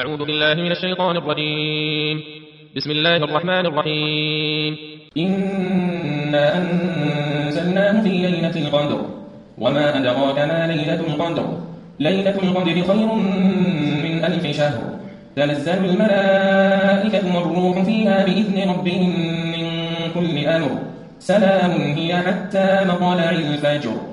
أعوذ بالله من الشيطان الرجيم. بسم الله الرحمن الرحيم. إنا أنزلناه في ليلة القدر وما أدراك ما ليلة القدر ليلة القدر خير من 1000 شهر تنزل الملائكة والروح فيها بإذن ربهم من كل أمر سلام هي حتى مطلع الفجر.